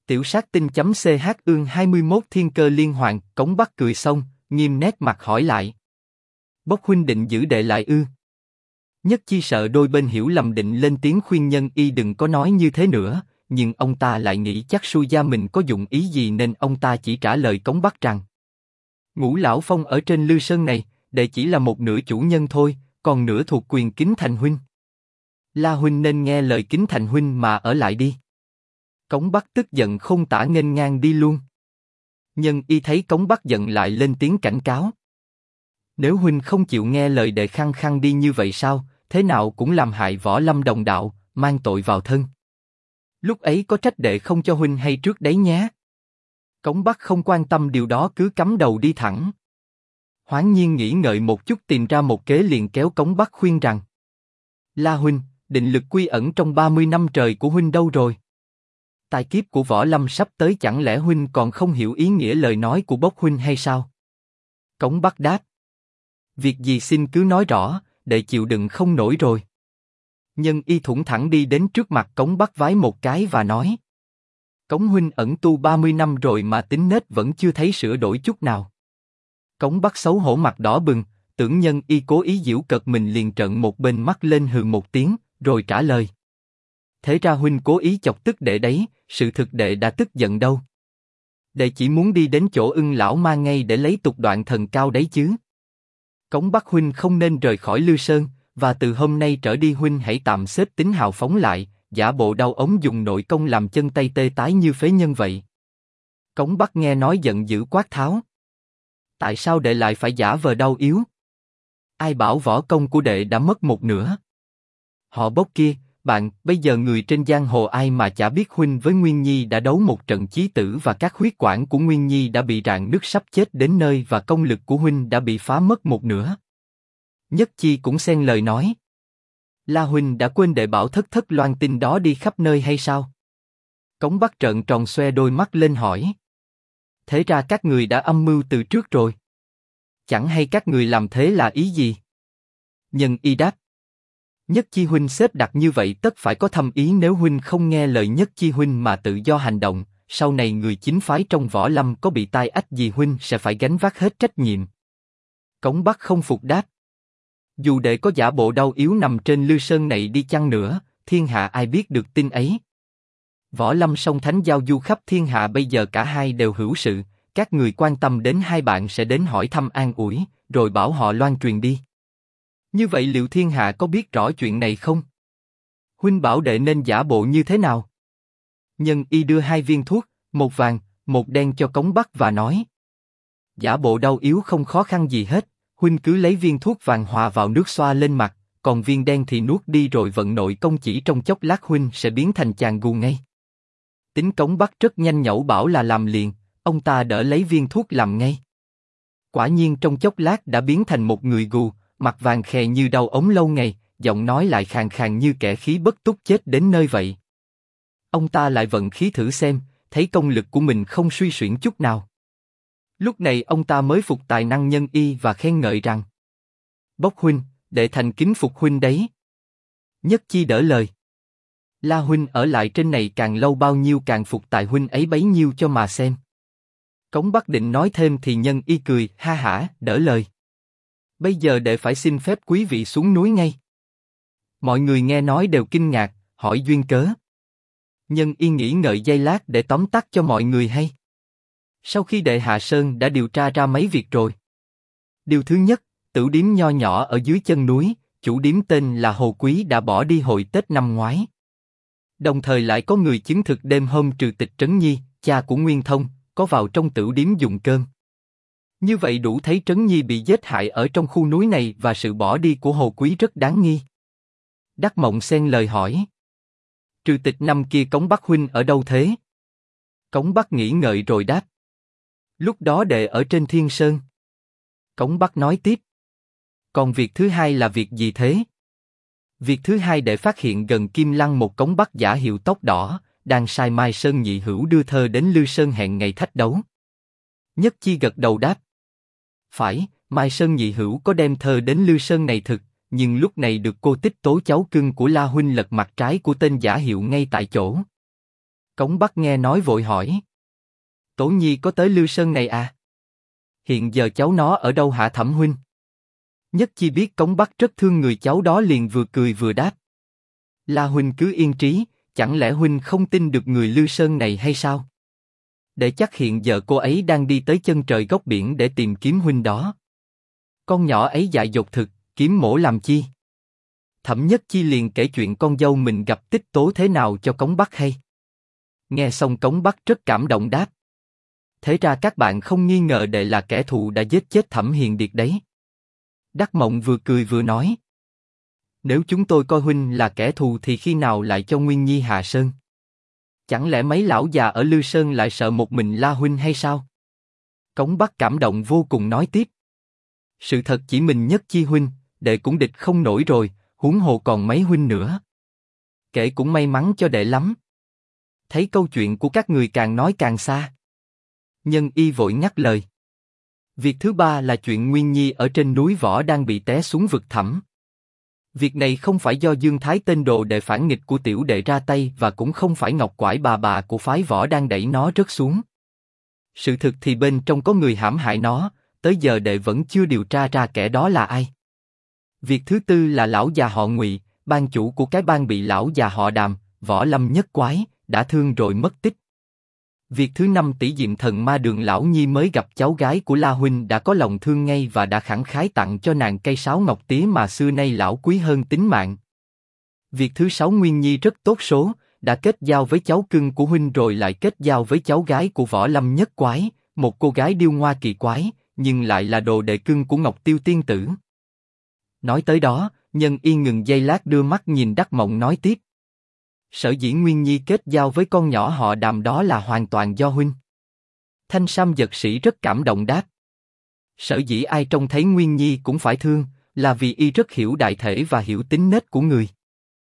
Tiểu sát tinh.ch ương 21 thiên cơ liên hoàn. Cống Bắc cười xong, nghiêm nét mặt hỏi lại. Bốc huynh định giữ đệ lại ư? Nhất Chi sợ đôi bên hiểu lầm định lên tiếng khuyên Nhân Y đừng có nói như thế nữa, nhưng ông ta lại nghĩ chắc Su gia mình có dụng ý gì nên ông ta chỉ trả lời Cống Bắc rằng: Ngũ lão phong ở trên Lư Sơn này, đệ chỉ là một nửa chủ nhân thôi, còn nửa thuộc quyền Kính Thành huynh. La huynh nên nghe lời Kính Thành huynh mà ở lại đi. Cống Bắc tức giận không tả nghênh ngang đi luôn. Nhân Y thấy Cống Bắc giận lại lên tiếng cảnh cáo. Nếu huynh không chịu nghe lời đệ khăng khăng đi như vậy sao, thế nào cũng làm hại võ lâm đồng đạo, mang tội vào thân. Lúc ấy có trách đệ không cho huynh hay trước đấy nhé. Cống Bắc không quan tâm điều đó cứ cắm đầu đi thẳng. Hoáng Nhiên nghĩ ngợi một chút tìm ra một kế liền kéo Cống Bắc khuyên rằng: La huynh, định lực quy ẩn trong 30 năm trời của huynh đâu rồi? Tai kiếp của võ lâm sắp tới chẳng lẽ huynh còn không hiểu ý nghĩa lời nói của Bốc huynh hay sao? Cống Bắc đáp: Việc gì xin cứ nói rõ, đệ chịu đựng không nổi rồi. Nhân Y thủng thẳng đi đến trước mặt Cống Bắc vái một cái và nói: Cống huynh ẩn tu 30 năm rồi mà tính nết vẫn chưa thấy sửa đổi chút nào. Cống Bắc xấu hổ mặt đỏ bừng, tưởng Nhân Y cố ý giễu cợt mình liền trợn một bên mắt lên hừ một tiếng, rồi trả lời: Thế ra huynh cố ý chọc tức đệ đấy, sự thực đệ đã tức giận đâu. Đệ chỉ muốn đi đến chỗ Ưng lão ma ngay để lấy tục đoạn thần cao đấy chứ. Cống Bắc huynh không nên rời khỏi Lư Sơn, và từ hôm nay trở đi huynh hãy tạm xếp tính hào phóng lại, giả bộ đau ống dùng nội công làm chân tay tê tái như phế nhân vậy. Cống Bắc nghe nói giận dữ quát tháo: Tại sao đệ lại phải giả vờ đau yếu? Ai bảo võ công của đệ đã mất một nửa? Họ Bốc kia, bạn, bây giờ người trên giang hồ ai mà chả biết huynh với Nguyên Nhi đã đấu một trận chí tử và các huyết quản của Nguyên Nhi đã bị rạn nứt sắp chết đến nơi và công lực của huynh đã bị phá mất một nửa. Nhất Chi cũng xen lời nói: La huynh đã quên đệ bảo thất thất loan tin đó đi khắp nơi hay sao? Cống Bắc trợn tròn xoe đôi mắt lên hỏi: Thế ra các người đã âm mưu từ trước rồi. Chẳng hay các người làm thế là ý gì? Nhân Y đáp: Nhất Chi huynh xếp đặt như vậy tất phải có thâm ý, nếu huynh không nghe lời Nhất Chi huynh mà tự do hành động, sau này người chính phái trong võ lâm có bị tai ách gì huynh sẽ phải gánh vác hết trách nhiệm. Cống Bắc không phục đáp: Dù đệ có giả bộ đau yếu nằm trên Lư Sơn này đi chăng nữa, thiên hạ ai biết được tin ấy. Võ lâm song thánh giao du khắp thiên hạ bây giờ cả hai đều hữu sự, các người quan tâm đến hai bạn sẽ đến hỏi thăm an ủi, rồi bảo họ loan truyền đi. Như vậy liệu thiên hạ có biết rõ chuyện này không? Huynh bảo đệ nên giả bộ như thế nào? Nhân Y đưa 2 viên thuốc, một vàng, một đen cho Cống Bắc và nói: Giả bộ đau yếu không khó khăn gì hết, huynh cứ lấy viên thuốc vàng hòa vào nước xoa lên mặt, còn viên đen thì nuốt đi rồi vận nội công chỉ trong chốc lát huynh sẽ biến thành chàng gù ngay. Tính Cống Bắc rất nhanh nhẩu bảo là làm liền, ông ta đỡ lấy viên thuốc làm ngay. Quả nhiên trong chốc lát đã biến thành một người gù, mặt vàng khè như đau ống lâu ngày, giọng nói lại khàn khàn như kẻ khí bất túc chết đến nơi vậy. Ông ta lại vận khí thử xem, thấy công lực của mình không suy xuyển chút nào. Lúc này ông ta mới phục tài năng Nhân Y và khen ngợi rằng: Bốc huynh, đệ thành kính phục huynh đấy. Nhất Chi đỡ lời: La huynh ở lại trên này càng lâu bao nhiêu càng phục tài huynh ấy bấy nhiêu cho mà xem. Cống Bắc định nói thêm thì Nhân Y cười ha hả đỡ lời: Bây giờ đệ phải xin phép quý vị xuống núi ngay. Mọi người nghe nói đều kinh ngạc, hỏi duyên cớ. Nhân Y nghĩ ngợi giây lát để tóm tắt cho mọi người hay. Sau khi đệ hạ sơn đã điều tra ra mấy việc rồi. Điều thứ nhất, tửu điếm nho nhỏ ở dưới chân núi, chủ điếm tên là Hồ Quý đã bỏ đi hồi Tết năm ngoái. Đồng thời lại có người chứng thực đêm hôm Trừ Tịch Trấn Nhi, cha của Nguyên Thông, có vào trong tửu điếm dùng cơm. Như vậy đủ thấy Trấn Nhi bị giết hại ở trong khu núi này và sự bỏ đi của Hồ Quý rất đáng nghi. Đắc Mộng xen lời hỏi: Trừ Tịch năm kia Cống Bắc huynh ở đâu thế? Cống Bắc nghĩ ngợi rồi đáp: Lúc đó đệ ở trên Thiên Sơn. Cống Bắc nói tiếp: Còn việc thứ hai là việc gì thế? Việc thứ hai đệ phát hiện gần Kim Lăng một Cống Bắc giả hiệu tóc đỏ, đang sai Mai Sơn nhị hữu đưa thơ đến Lư Sơn hẹn ngày thách đấu. Nhất Chi gật đầu đáp: Phải, Mai Sơn nhị hữu có đem thơ đến Lư Sơn này thực, nhưng lúc này được cô Tích Tố cháu cưng của La huynh lật mặt trái của tên giả hiệu ngay tại chỗ. Cống Bắc nghe nói vội hỏi. Tổ Nhi có tới Lư Sơn này à? Hiện giờ cháu nó ở đâu hả Thẩm huynh? Nhất Chi biết Cống Bắc rất thương người cháu đó liền vừa cười vừa đáp. La huynh cứ yên trí, chẳng lẽ huynh không tin được người Lư Sơn này hay sao? Để chắc hiện giờ cô ấy đang đi tới chân trời góc biển để tìm kiếm huynh đó. Con nhỏ ấy dại dột thực, kiếm mổ làm chi? Thẩm Nhất Chi liền kể chuyện con dâu mình gặp Tích Tố thế nào cho Cống Bắc hay. Nghe xong Cống Bắc rất cảm động đáp. Thế ra các bạn không nghi ngờ đệ là kẻ thù đã giết chết Thẩm Hiền Điệt đấy. Đắc Mộng vừa cười vừa nói. Nếu chúng tôi coi huynh là kẻ thù thì khi nào lại cho Nguyên Nhi hạ sơn? Chẳng lẽ mấy lão già ở Lư Sơn lại sợ một mình La huynh hay sao? Cống Bắc cảm động vô cùng nói tiếp. Sự thật chỉ mình Nhất Chi huynh, đệ cũng địch không nổi rồi, huống hồ còn mấy huynh nữa. Kể cũng may mắn cho đệ lắm. Thấy câu chuyện của các người càng nói càng xa. Nhân Y vội ngắt lời. Việc thứ ba là chuyện Nguyên Nhi ở trên núi Võ đang bị té xuống vực thẳm. Việc này không phải do Dương Thái tên đồ đệ phản nghịch của tiểu đệ ra tay và cũng không phải Ngọc Quải bà của phái Võ đang đẩy nó rớt xuống. Sự thực thì bên trong có người hãm hại nó, tới giờ đệ vẫn chưa điều tra ra kẻ đó là ai. Việc thứ tư là lão già họ Ngụy, ban chủ của cái bang bị lão già họ Đàm, Võ Lâm Nhất Quái, đã thương rồi mất tích. Việc thứ năm tỷ diệm thần ma Đường lão nhi mới gặp cháu gái của La huynh đã có lòng thương ngay và đã khẳng khái tặng cho nàng cây sáo ngọc tía mà xưa nay lão quý hơn tính mạng. Việc thứ sáu Nguyên Nhi rất tốt số, đã kết giao với cháu cưng của huynh rồi lại kết giao với cháu gái của Võ Lâm Nhất Quái, một cô gái điêu ngoa kỳ quái, nhưng lại là đồ đệ cưng của Ngọc Tiêu tiên tử. Nói tới đó, Nhân Y ngừng giây lát đưa mắt nhìn Đắc Mộng nói tiếp. Sở dĩ Nguyên Nhi kết giao với con nhỏ họ Đàm đó là hoàn toàn do huynh. Thanh Sam Dật Sĩ rất cảm động đáp. Sở dĩ ai trông thấy Nguyên Nhi cũng phải thương, là vì y rất hiểu đại thể và hiểu tính nết của người.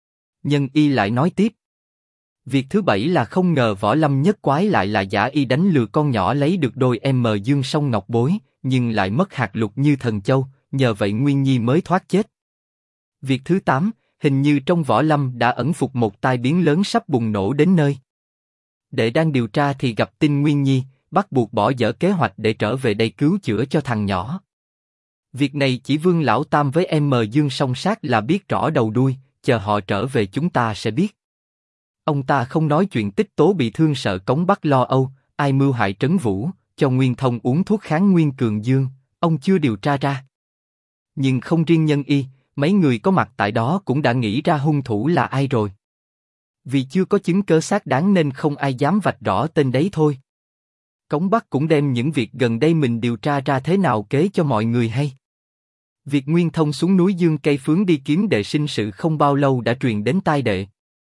Nhân Y lại nói tiếp. Việc thứ bảy là không ngờ Võ Lâm Nhất Quái lại là giả y đánh lừa con nhỏ lấy được đôi Dương Song Ngọc Bối, nhưng lại mất hạt lục như thần châu, nhờ vậy Nguyên Nhi mới thoát chết. Việc thứ 8, hình như trong Võ Lâm đã ẩn phục một tai biến lớn sắp bùng nổ đến nơi. Đệ đang điều tra thì gặp tin Nguyên Nhi, bắt buộc bỏ dở kế hoạch để trở về đây cứu chữa cho thằng nhỏ. Việc này chỉ Vương Lão Tam với Dương Song Sát là biết rõ đầu đuôi, chờ họ trở về chúng ta sẽ biết. Ông ta không nói chuyện Tích Tố bị thương sợ Cống Bắc lo âu, ai mưu hại Trấn Vũ, cho Nguyên Thông uống thuốc kháng nguyên cường dương, ông chưa điều tra ra. Nhưng không riêng Nhân Y, mấy người có mặt tại đó cũng đã nghĩ ra hung thủ là ai rồi. Vì chưa có chứng cứ xác đáng nên không ai dám vạch rõ tên đấy thôi. Cống Bắc cũng đem những việc gần đây mình điều tra ra thế nào kể cho mọi người hay. Việc Nguyên Thông xuống núi Dương Cây Phướng đi kiếm đệ sinh sự không bao lâu đã truyền đến tai đệ.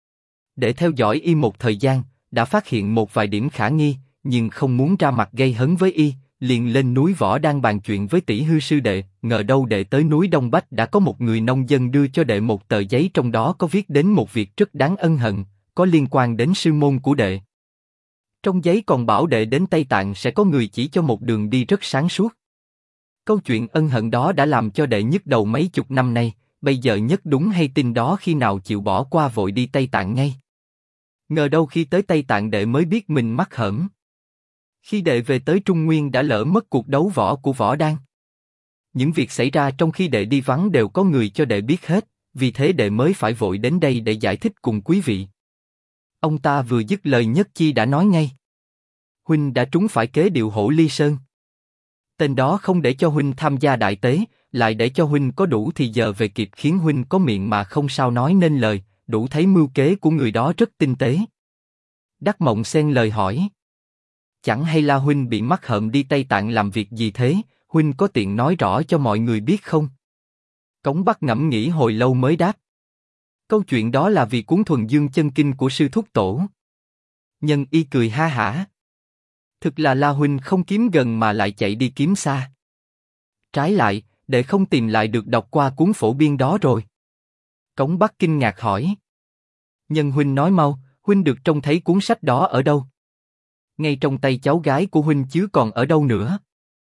Để theo dõi y một thời gian, đã phát hiện một vài điểm khả nghi, nhưng không muốn ra mặt gây hấn với y, liền lên núi Võ đang bàn chuyện với Tỷ Hư sư đệ. Ngờ đâu đệ tới núi Đông Bách đã có một người nông dân đưa cho đệ một tờ giấy, trong đó có viết đến một việc rất đáng ân hận, có liên quan đến sư môn của đệ. Trong giấy còn bảo đệ đến Tây Tạng sẽ có người chỉ cho một đường đi rất sáng suốt. Câu chuyện ân hận đó đã làm cho đệ nhức đầu mấy chục năm nay, bây giờ nhất đúng hay tin đó khi nào chịu bỏ qua vội đi Tây Tạng ngay. Ngờ đâu khi tới Tây Tạng đệ mới biết mình mắc hởm. Khi đệ về tới Trung Nguyên đã lỡ mất cuộc đấu võ của Võ Đan. Những việc xảy ra trong khi đệ đi vắng đều có người cho đệ biết hết, vì thế đệ mới phải vội đến đây để giải thích cùng quý vị. Ông ta vừa dứt lời Nhất Chi đã nói ngay. Huynh đã trúng phải kế điệu Hổ Ly Sơn. Tên đó không để cho huynh tham gia đại tế, lại để cho huynh có đủ thì giờ về kịp khiến huynh có miệng mà không sao nói nên lời, đủ thấy mưu kế của người đó rất tinh tế. Đắc Mộng xen lời hỏi. Chẳng hay La huynh bị mắc hởm đi Tây Tạng làm việc gì thế, huynh có tiện nói rõ cho mọi người biết không? Cống Bắc ngẫm nghĩ hồi lâu mới đáp. Câu chuyện đó là vì cuốn Thuần Dương Chân Kinh của sư thúc tổ. Nhân Y cười ha hả. Thực là La huynh không kiếm gần mà lại chạy đi kiếm xa. Trái lại, đệ không tìm lại được đọc qua cuốn phổ biên đó rồi. Cống Bắc kinh ngạc hỏi. Nhân huynh nói mau, huynh được trông thấy cuốn sách đó ở đâu? Ngay trong tay cháu gái của huynh chứ còn ở đâu nữa.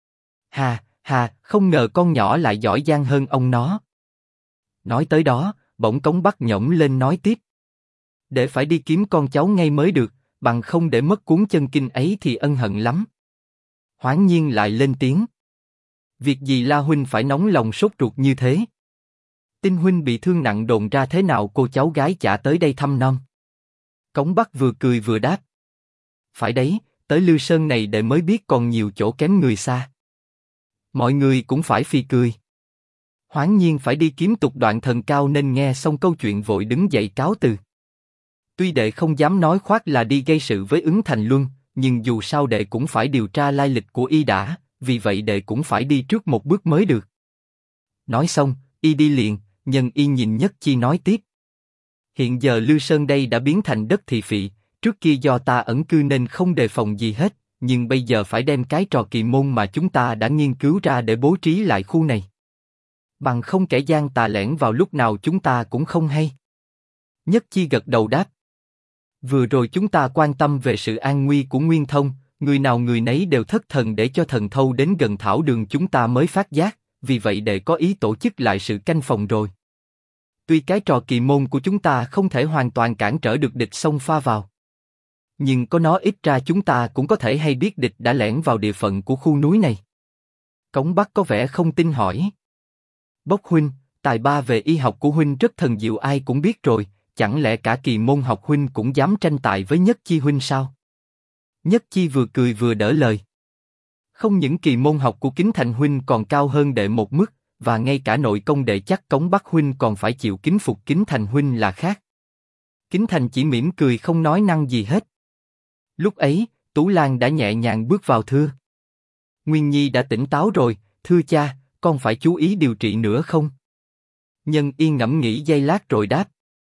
Hà, không ngờ con nhỏ lại giỏi giang hơn ông nó. Nói tới đó, bỗng Cống Bắc nhổng lên nói tiếp. Để phải đi kiếm con cháu ngay mới được, bằng không để mất cuốn chân kinh ấy thì ân hận lắm. Hoáng Nhiên lại lên tiếng. Việc gì La huynh phải nóng lòng sốt ruột như thế? Tin huynh bị thương nặng đồn ra thế nào cô cháu gái chả tới đây thăm nom. Cống Bắc vừa cười vừa đáp. Phải đấy, tới Lư Sơn này để mới biết còn nhiều chỗ kém người xa. Mọi người cũng phải phì cười. Hoáng Nhiên phải đi kiếm tục đoạn thần cao nên nghe xong câu chuyện vội đứng dậy cáo từ. Tuy đệ không dám nói khoác là đi gây sự với Ứng Thành Luân, nhưng dù sao đệ cũng phải điều tra lai lịch của y đã, vì vậy đệ cũng phải đi trước một bước mới được. Nói xong, y đi liền, Nhân Y nhìn Nhất Chi nói tiếp. Hiện giờ Lư Sơn đây đã biến thành đất thị phị, trước kia do ta ẩn cư nên không đề phòng gì hết, nhưng bây giờ phải đem cái trò kỳ môn mà chúng ta đã nghiên cứu ra để bố trí lại khu này. Bằng không kẻ gian tà lẻn vào lúc nào chúng ta cũng không hay. Nhất Chi gật đầu đáp. Vừa rồi chúng ta quan tâm về sự an nguy của Nguyên Thông, người nào người nấy đều thất thần để cho thần thâu đến gần thảo đường chúng ta mới phát giác, vì vậy đệ có ý tổ chức lại sự canh phòng rồi. Tuy cái trò kỳ môn của chúng ta không thể hoàn toàn cản trở được địch xông pha vào, nhưng có nó ít ra chúng ta cũng có thể hay biết địch đã lẻn vào địa phận của khu núi này. Cống Bắc có vẻ không tin hỏi. Bốc huynh, tài ba về y học của huynh rất thần diệu ai cũng biết rồi, chẳng lẽ cả kỳ môn học huynh cũng dám tranh tài với Nhất Chi huynh sao? Nhất Chi vừa cười vừa đỡ lời. Không những kỳ môn học của Kính Thành huynh còn cao hơn đệ một mức, và ngay cả nội công đệ chắc Cống Bắc huynh còn phải chịu kính phục Kính Thành huynh là khác. Kính Thành chỉ mỉm cười không nói năng gì hết. Lúc ấy, Tú Lan đã nhẹ nhàng bước vào thưa. Nguyên Nhi đã tỉnh táo rồi, thưa cha, con phải chú ý điều trị nữa không? Nhân Y ngẫm nghĩ giây lát rồi đáp.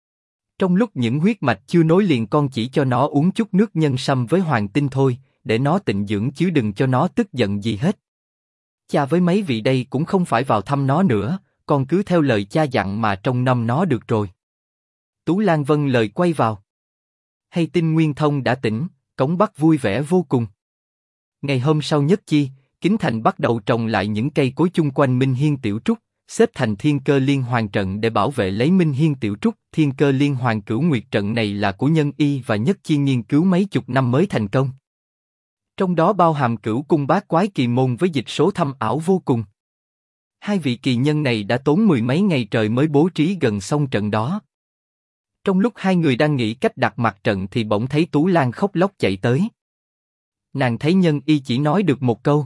Trong lúc những huyết mạch chưa nối liền con chỉ cho nó uống chút nước nhân sâm với hoàng tinh thôi, để nó tịnh dưỡng chứ đừng cho nó tức giận gì hết. Cha với mấy vị đây cũng không phải vào thăm nó nữa, con cứ theo lời cha dặn mà trông nom nó được rồi. Tú Lan vâng lời quay vào. Hay tin Nguyên Thông đã tỉnh, Cống Bắc vui vẻ vô cùng. Ngày hôm sau Nhất Chi, Kính Thành bắt đầu trồng lại những cây cối chung quanh Minh Hiên Tiểu Trúc, xếp thành Thiên Cơ Liên Hoàn trận để bảo vệ lấy Minh Hiên Tiểu Trúc. Thiên Cơ Liên Hoàn Cửu Nguyệt trận này là của Nhân Y và Nhất Chi nghiên cứu mấy chục năm mới thành công. Trong đó bao hàm Cửu Cung Bát Quái kỳ môn với dịch số thâm ảo vô cùng. Hai vị kỳ nhân này đã tốn mười mấy ngày trời mới bố trí gần xong trận đó. Trong lúc hai người đang nghĩ cách đặt mặt trận thì bỗng thấy Tú Lan khóc lóc chạy tới. Nàng thấy Nhân Y chỉ nói được một câu.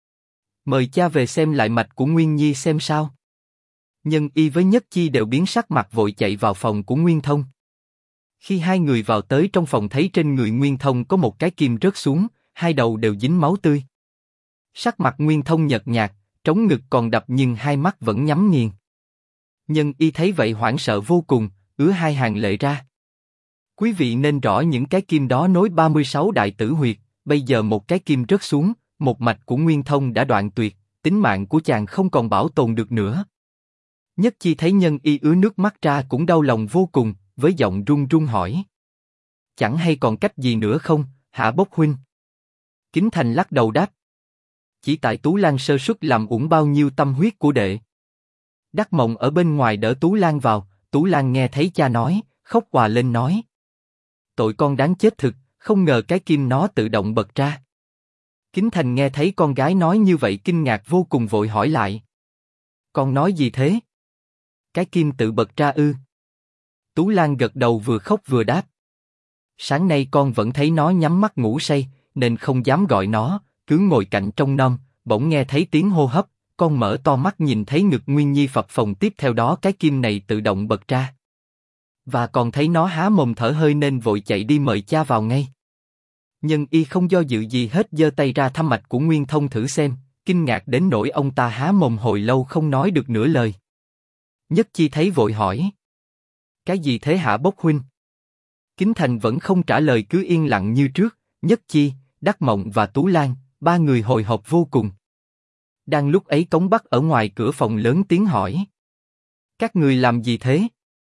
Mời cha về xem lại mạch của Nguyên Nhi xem sao. Nhân Y với Nhất Chi đều biến sắc mặt vội chạy vào phòng của Nguyên Thông. Khi hai người vào tới trong phòng thấy trên người Nguyên Thông có một cái kim rớt xuống, hai đầu đều dính máu tươi. Sắc mặt Nguyên Thông nhợt nhạt, trống ngực còn đập nhưng hai mắt vẫn nhắm nghiền. Nhân Y thấy vậy hoảng sợ vô cùng, ứa hai hàng lệ ra. Quý vị nên rõ những cái kim đó nối 36 đại tử huyệt, bây giờ một cái kim rớt xuống, một mạch của Nguyên Thông đã đoạn tuyệt, tính mạng của chàng không còn bảo tồn được nữa. Nhất Chi thấy Nhân Y ứa nước mắt ra cũng đau lòng vô cùng, với giọng run run hỏi. Chẳng hay còn cách gì nữa không, hả Bốc huynh? Kính Thành lắc đầu đáp. Chỉ tại Tú Lan sơ suất làm uổng bao nhiêu tâm huyết của đệ. Đắc Mộng ở bên ngoài đỡ Tú Lan vào, Tú Lan nghe thấy cha nói, khóc òa lên nói. Tội con đáng chết thực, không ngờ cái kim nó tự động bật ra. Kính Thành nghe thấy con gái nói như vậy kinh ngạc vô cùng vội hỏi lại. Con nói gì thế? Cái kim tự bật ra ư? Tú Lan gật đầu vừa khóc vừa đáp. Sáng nay con vẫn thấy nó nhắm mắt ngủ say, nên không dám gọi nó, cứ ngồi cạnh trông nom, bỗng nghe thấy tiếng hô hấp, con mở to mắt nhìn thấy ngực Nguyên Nhi phập phồng tiếp theo đó cái kim này tự động bật ra. Và còn thấy nó há mồm thở hơi nên vội chạy đi mời cha vào ngay. Nhân Y không do dự gì hết giơ tay ra thăm mạch của Nguyên Thông thử xem, kinh ngạc đến nỗi ông ta há mồm hồi lâu không nói được nửa lời. Nhất Chi thấy vội hỏi. Cái gì thế hả Bốc huynh? Kính Thành vẫn không trả lời cứ yên lặng như trước, Nhất Chi, Đắc Mộng và Tú Lan, ba người hồi hộp vô cùng. Đang lúc ấy Cống Bắc ở ngoài cửa phòng lớn tiếng hỏi. Các người làm gì thế?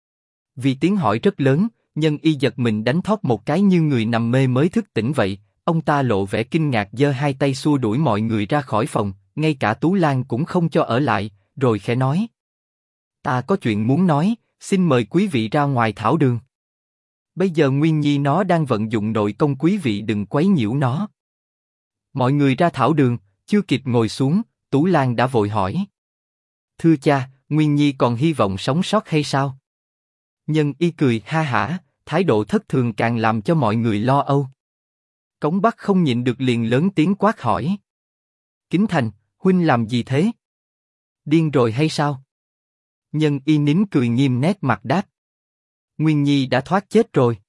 Vì tiếng hỏi rất lớn, Nhân Y giật mình đánh thóp một cái như người nằm mê mới thức tỉnh vậy, ông ta lộ vẻ kinh ngạc giơ hai tay xua đuổi mọi người ra khỏi phòng, ngay cả Tú Lan cũng không cho ở lại, rồi khẽ nói. Ta có chuyện muốn nói, xin mời quý vị ra ngoài thảo đường. Bây giờ Nguyên Nhi nó đang vận dụng nội công, quý vị đừng quấy nhiễu nó. Mọi người ra thảo đường, chưa kịp ngồi xuống, Tú Lan đã vội hỏi. Thưa cha, Nguyên Nhi còn hy vọng sống sót hay sao? Nhân Y cười ha hả, thái độ thất thường càng làm cho mọi người lo âu. Cống Bắc không nhịn được liền lớn tiếng quát hỏi. Kính Thành, huynh làm gì thế? Điên rồi hay sao? Nhân Y nín cười nghiêm nét mặt đáp. Nguyên Nhi đã thoát chết rồi.